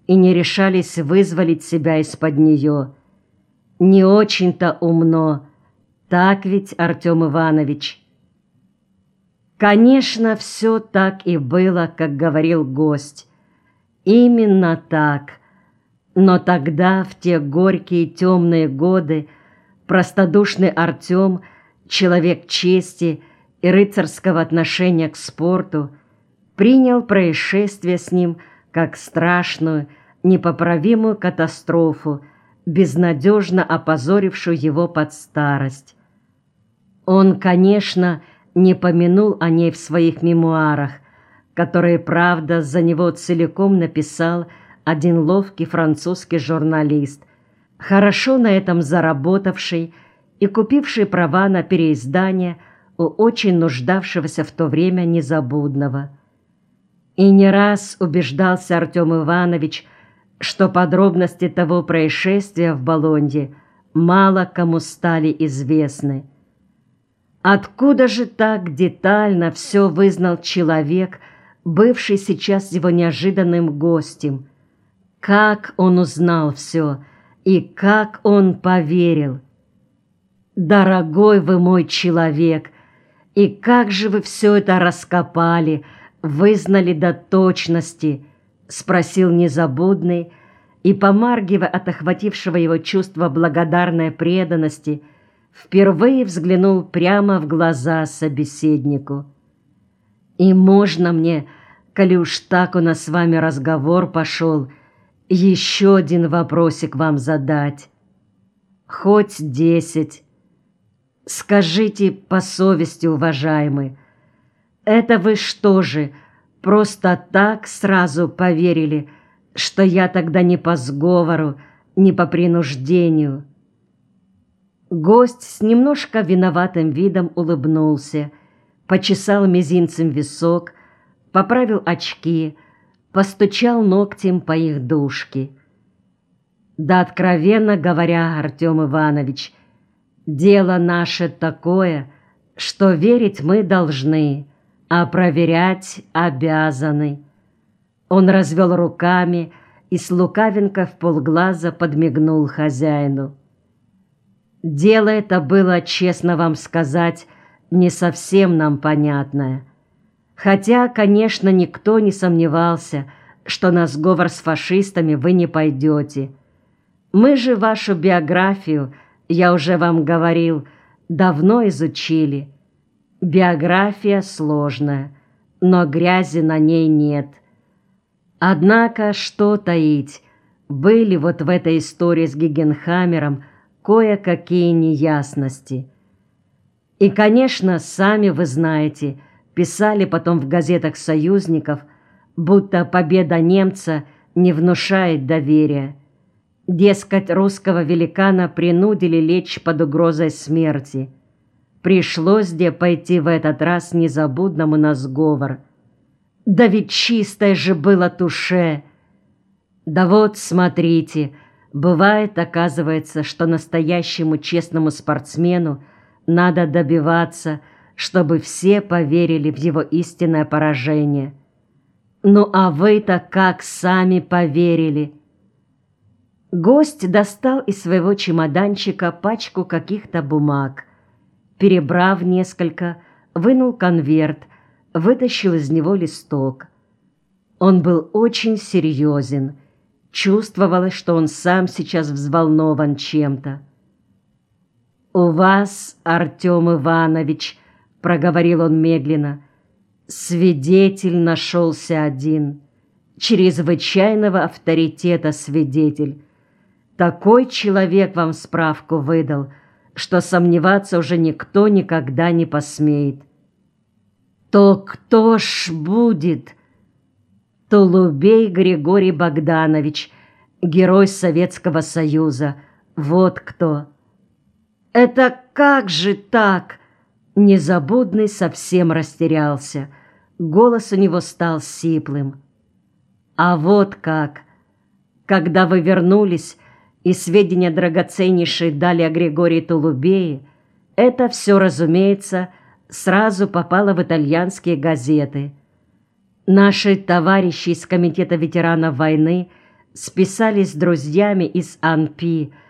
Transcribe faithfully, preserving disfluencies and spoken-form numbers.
и не решались вызволить себя из-под нее. Не очень-то умно, так ведь, Артем Иванович? Конечно, все так и было, как говорил гость. Именно так. Но тогда, в те горькие темные годы, простодушный Артем, человек чести и рыцарского отношения к спорту, принял происшествие с ним как страшную, непоправимую катастрофу, безнадежно опозорившую его под старость. Он, конечно, не помянул о ней в своих мемуарах, которые, правда, за него целиком написал один ловкий французский журналист, хорошо на этом заработавший и купивший права на переиздание у очень нуждавшегося в то время Незабудного. И не раз убеждался Артем Иванович, что подробности того происшествия в Болонье мало кому стали известны. Откуда же так детально все вызнал человек, бывший сейчас его неожиданным гостем? Как он узнал все и как он поверил? Дорогой вы мой человек, и как же вы все это раскопали, вызнали до точности? Спросил Незабудный, и, помаргивая от охватившего его чувства благодарной преданности, впервые взглянул прямо в глаза собеседнику. «И можно мне, коли уж так у нас с вами разговор пошел, еще один вопросик вам задать? Хоть десять. Скажите по совести, уважаемый, это вы что же, просто так сразу поверили, что я тогда не по сговору, не по принуждению?» Гость с немножко виноватым видом улыбнулся, почесал мизинцем висок, поправил очки, постучал ногтем по их дужке. «Да, откровенно говоря, Артем Иванович, дело наше такое, что верить мы должны, а проверять обязаны». Он развел руками и с лукавинкой в полглаза подмигнул хозяину. Дело это было, честно вам сказать, не совсем нам понятное. Хотя, конечно, никто не сомневался, что на сговор с фашистами вы не пойдете. Мы же вашу биографию, я уже вам говорил, давно изучили. Биография сложная, но грязи на ней нет. Однако, что таить, были вот в этой истории с Гегенхаммером кое-какие неясности. И, конечно, сами вы знаете, писали потом в газетах союзников, будто победа немца не внушает доверия. Дескать, русского великана принудили лечь под угрозой смерти. Пришлось где пойти в этот раз Незабудному на сговор. Да ведь чистое же было туше! Да вот, смотрите, бывает, оказывается, что настоящему честному спортсмену надо добиваться, чтобы все поверили в его истинное поражение. Ну а вы-то как сами поверили? Гость достал из своего чемоданчика пачку каких-то бумаг. Перебрав несколько, вынул конверт, вытащил из него листок. Он был очень серьезен. Чувствовалось, что он сам сейчас взволнован чем-то. «У вас, Артем Иванович, — проговорил он медленно, — свидетель нашелся один, чрезвычайного авторитета свидетель. Такой человек вам справку выдал, что сомневаться уже никто никогда не посмеет. То кто ж будет?» Толубей Григорий Богданович, герой Советского Союза. Вот кто. «Это как же так?» Незабудный совсем растерялся. Голос у него стал сиплым. «А вот как. Когда вы вернулись и сведения драгоценнейшие дали о Григории Толубее, это все, разумеется, сразу попало в итальянские газеты. Наши товарищи из Комитета ветеранов войны списались с друзьями из Анпи,